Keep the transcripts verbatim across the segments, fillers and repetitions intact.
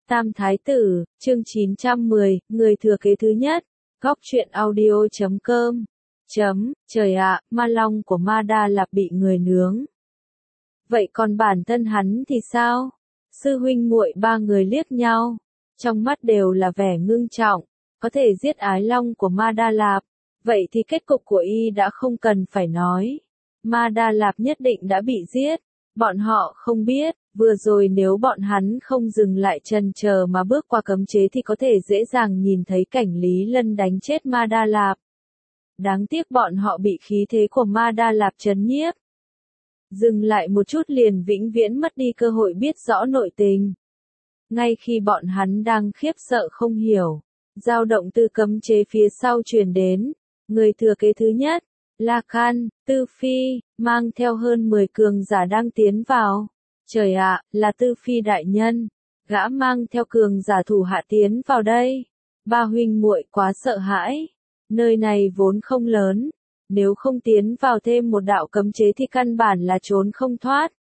Tam Thái Tử, chương chín trăm mười, người thừa kế thứ nhất, góc truyện audio chấm com. Chấm, trời ạ, ma long của Ma Đa Lạp bị người nướng. Vậy còn bản thân hắn thì sao? Sư huynh muội ba người liếc nhau, trong mắt đều là vẻ ngưng trọng, có thể giết ái long của Ma Đa Lạp, vậy thì kết cục của y đã không cần phải nói. Ma Đa Lạp nhất định đã bị giết, bọn họ không biết, vừa rồi nếu bọn hắn không dừng lại chần chờ mà bước qua cấm chế thì có thể dễ dàng nhìn thấy cảnh Lý Lân đánh chết Ma Đa Lạp. Đáng tiếc bọn họ bị khí thế của Ma Đa Lạp chấn nhiếp. Dừng lại một chút liền vĩnh viễn mất đi cơ hội biết rõ nội tình. Ngay khi bọn hắn đang khiếp sợ không hiểu, dao động từ cấm chế phía sau truyền đến, người thừa kế thứ nhất, La Khan, Tư Phi, mang theo hơn mười cường giả đang tiến vào. Trời ạ, là Tư Phi đại nhân, gã mang theo cường giả thủ hạ tiến vào đây. Ba huynh muội quá sợ hãi, nơi này vốn không lớn, nếu không tiến vào thêm một đạo cấm chế thì căn bản là trốn không thoát.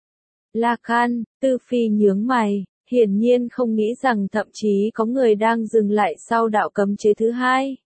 La Khan, Tư Phi nhướng mày, hiển nhiên không nghĩ rằng thậm chí có người đang dừng lại sau đạo cấm chế thứ hai.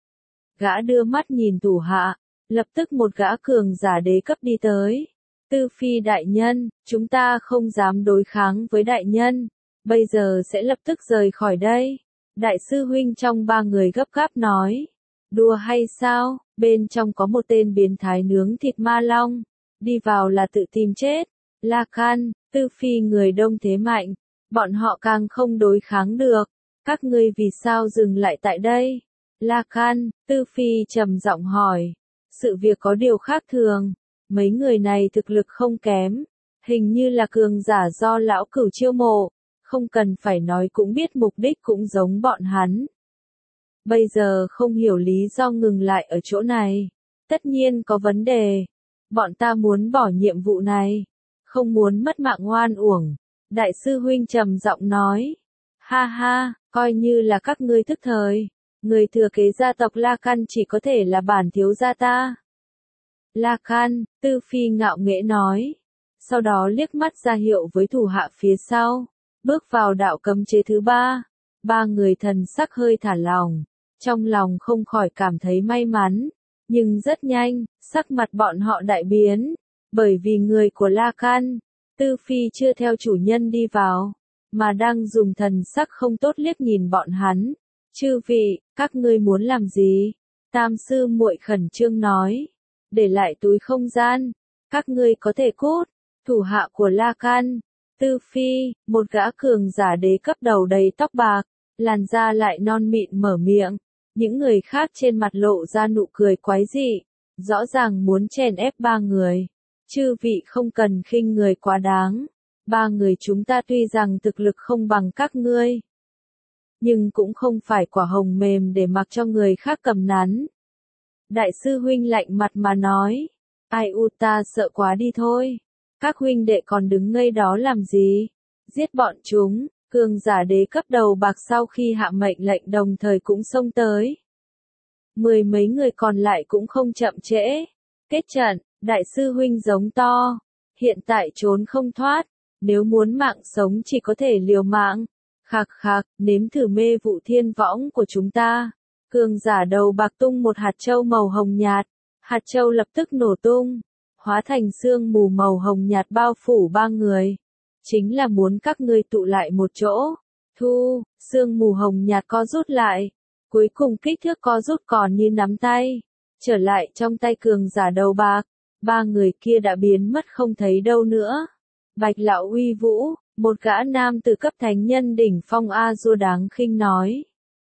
Gã đưa mắt nhìn thủ hạ, lập tức một gã cường giả đế cấp đi tới. Tư Phi đại nhân, chúng ta không dám đối kháng với đại nhân, bây giờ sẽ lập tức rời khỏi đây. Đại sư huynh trong ba người gấp gáp nói. Đùa hay sao, bên trong có một tên biến thái nướng thịt ma long, đi vào là tự tìm chết. La Khan, Tư Phi người đông thế mạnh, bọn họ càng không đối kháng được, các ngươi vì sao dừng lại tại đây? La Khan, Tư Phi trầm giọng hỏi. Sự việc có điều khác thường, mấy người này thực lực không kém, hình như là cường giả do lão cửu chiêu mộ, không cần phải nói cũng biết mục đích cũng giống bọn hắn. Bây giờ không hiểu lý do ngừng lại ở chỗ này, tất nhiên có vấn đề, bọn ta muốn bỏ nhiệm vụ này, không muốn mất mạng oan uổng. Đại sư huynh trầm giọng nói, ha ha, coi như là các ngươi thức thời. Người thừa kế gia tộc La Khan chỉ có thể là bản thiếu gia ta. La Khan, Tư Phi ngạo nghễ nói. Sau đó liếc mắt ra hiệu với thủ hạ phía sau. Bước vào đạo cấm chế thứ ba. Ba người thần sắc hơi thả lòng. Trong lòng không khỏi cảm thấy may mắn. Nhưng rất nhanh, sắc mặt bọn họ đại biến. Bởi vì người của La Khan, Tư Phi chưa theo chủ nhân đi vào. Mà đang dùng thần sắc không tốt liếc nhìn bọn hắn. Chư vị, các ngươi muốn làm gì? Tam sư muội khẩn trương nói. Để lại túi không gian. Các ngươi có thể cút. Thủ hạ của La Khan, Tư Phi, một gã cường giả đế cấp đầu đầy tóc bạc, làn da lại non mịn mở miệng. Những người khác trên mặt lộ ra nụ cười quái dị, rõ ràng muốn chèn ép ba người. Chư vị không cần khinh người quá đáng. Ba người chúng ta tuy rằng thực lực không bằng các ngươi, nhưng cũng không phải quả hồng mềm để mặc cho người khác cầm nắn. Đại sư huynh lạnh mặt mà nói, ai u ta sợ quá đi thôi. Các huynh đệ còn đứng ngây đó làm gì? Giết bọn chúng. Cường giả đế cấp đầu bạc sau khi hạ mệnh lệnh đồng thời cũng xông tới. Mười mấy người còn lại cũng không chậm trễ. Kết trận, đại sư huynh giống to. Hiện tại trốn không thoát, nếu muốn mạng sống chỉ có thể liều mạng. Khạc khạc, nếm thử mê vụ thiên võng của chúng ta. Cường giả đầu bạc tung một hạt châu màu hồng nhạt. Hạt châu lập tức nổ tung, hóa thành sương mù màu hồng nhạt bao phủ ba người. Chính là muốn các ngươi tụ lại một chỗ. Thu, sương mù hồng nhạt co rút lại. Cuối cùng kích thước co rút còn như nắm tay. Trở lại trong tay cường giả đầu bạc. Ba người kia đã biến mất không thấy đâu nữa. Bạch lão uy vũ, một gã nam từ cấp thánh nhân đỉnh phong A Du đáng khinh nói.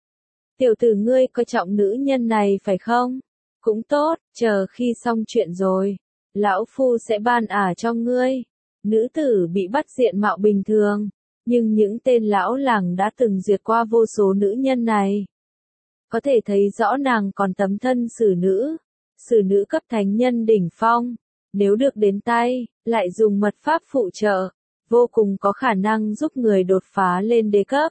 Tiểu tử ngươi coi trọng nữ nhân này phải không? Cũng tốt, chờ khi xong chuyện rồi, lão phu sẽ ban ả cho ngươi. Nữ tử bị bắt diện mạo bình thường, nhưng những tên lão làng đã từng duyệt qua vô số nữ nhân này. Có thể thấy rõ nàng còn tấm thân xử nữ, xử nữ cấp thánh nhân đỉnh phong. Nếu được đến tay, lại dùng mật pháp phụ trợ, vô cùng có khả năng giúp người đột phá lên đế cấp.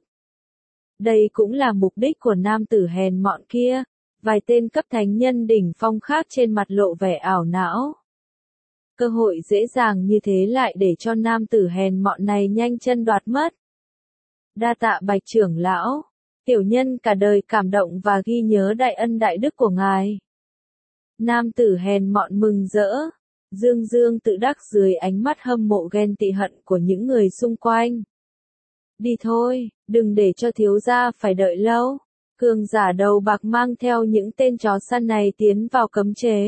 Đây cũng là mục đích của nam tử hèn mọn kia. Vài tên cấp thánh nhân đỉnh phong khác trên mặt lộ vẻ ảo não. Cơ hội dễ dàng như thế lại để cho nam tử hèn mọn này nhanh chân đoạt mất. Đa tạ Bạch trưởng lão. Tiểu nhân cả đời cảm động và ghi nhớ đại ân đại đức của ngài. Nam tử hèn mọn mừng rỡ, dương dương tự đắc dưới ánh mắt hâm mộ ghen tị hận của những người xung quanh. Đi thôi, đừng để cho thiếu gia phải đợi lâu. Cường giả đầu bạc mang theo những tên chó săn này tiến vào cấm chế.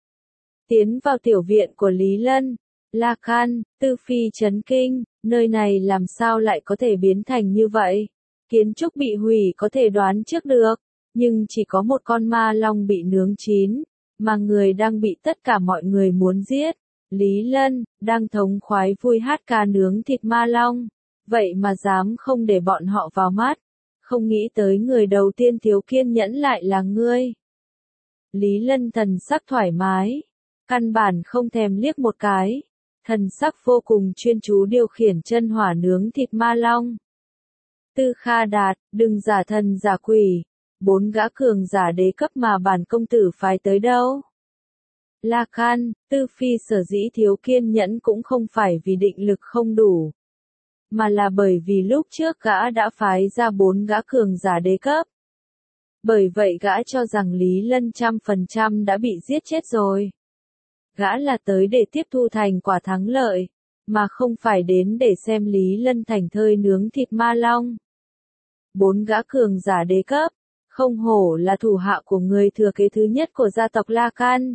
Tiến vào tiểu viện của Lý Lân, La Khan, Tư Phi chấn kinh, nơi này làm sao lại có thể biến thành như vậy? Kiến trúc bị hủy có thể đoán trước được, nhưng chỉ có một con ma long bị nướng chín, mà người đang bị tất cả mọi người muốn giết. Lý Lân, đang thống khoái vui hát ca nướng thịt ma long, vậy mà dám không để bọn họ vào mắt. Không nghĩ tới người đầu tiên thiếu kiên nhẫn lại là ngươi. Lý Lân thần sắc thoải mái, căn bản không thèm liếc một cái, thần sắc vô cùng chuyên chú điều khiển chân hỏa nướng thịt ma long. Tư Kha Đạt, đừng giả thần giả quỷ, bốn gã cường giả đế cấp mà bản công tử phái tới đâu. La Khan, Tư Phi sở dĩ thiếu kiên nhẫn cũng không phải vì định lực không đủ, mà là bởi vì lúc trước gã đã phái ra bốn gã cường giả đế cấp. Bởi vậy gã cho rằng Lý Lân trăm phần trăm đã bị giết chết rồi. Gã là tới để tiếp thu thành quả thắng lợi, mà không phải đến để xem Lý Lân thành thơi nướng thịt ma long. Bốn gã cường giả đế cấp, không hổ là thủ hạ của người thừa kế thứ nhất của gia tộc La Khan.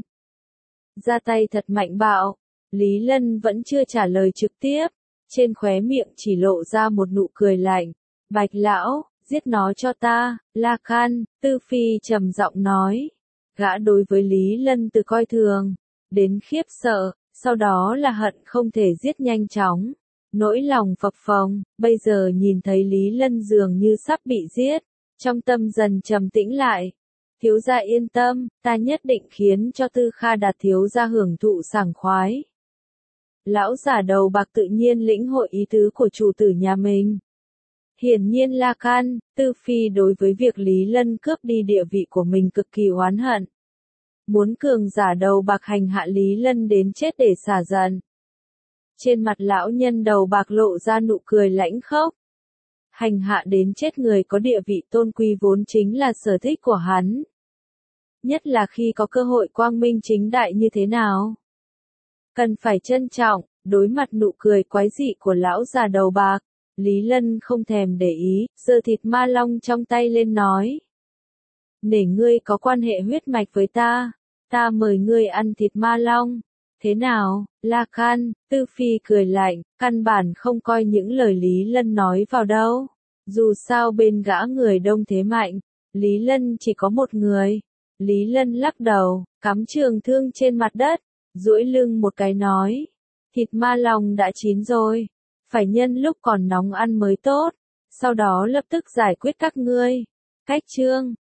Ra tay thật mạnh bạo, Lý Lân vẫn chưa trả lời trực tiếp, trên khóe miệng chỉ lộ ra một nụ cười lạnh. Bạch lão, giết nó cho ta, La Khan, Tư Phi trầm giọng nói. Gã đối với Lý Lân từ coi thường đến khiếp sợ, sau đó là hận không thể giết nhanh chóng. Nỗi lòng phập phồng, bây giờ nhìn thấy Lý Lân dường như sắp bị giết, trong tâm dần trầm tĩnh lại. Thiếu gia yên tâm, ta nhất định khiến cho Tư Kha Đạt thiếu gia hưởng thụ sảng khoái. Lão giả đầu bạc tự nhiên lĩnh hội ý tứ của chủ tử nhà mình. Hiển nhiên La Khan, Tư Phi đối với việc Lý Lân cướp đi địa vị của mình cực kỳ oán hận. Muốn cường giả đầu bạc hành hạ Lý Lân đến chết để xả giận. Trên mặt lão nhân đầu bạc lộ ra nụ cười lãnh khốc. Hành hạ đến chết người có địa vị tôn quý vốn chính là sở thích của hắn. Nhất là khi có cơ hội quang minh chính đại như thế nào. Cần phải trân trọng, đối mặt nụ cười quái dị của lão già đầu bạc, Lý Lân không thèm để ý, giơ thịt ma long trong tay lên nói. Để ngươi có quan hệ huyết mạch với ta, ta mời ngươi ăn thịt ma long. Thế nào, La Khan, Tư Phi cười lạnh, căn bản không coi những lời Lý Lân nói vào đâu. Dù sao bên gã người đông thế mạnh, Lý Lân chỉ có một người. Lý Lân lắc đầu, cắm trường thương trên mặt đất, duỗi lưng một cái nói. Thịt ma long đã chín rồi, phải nhân lúc còn nóng ăn mới tốt, sau đó lập tức giải quyết các ngươi. Cách chương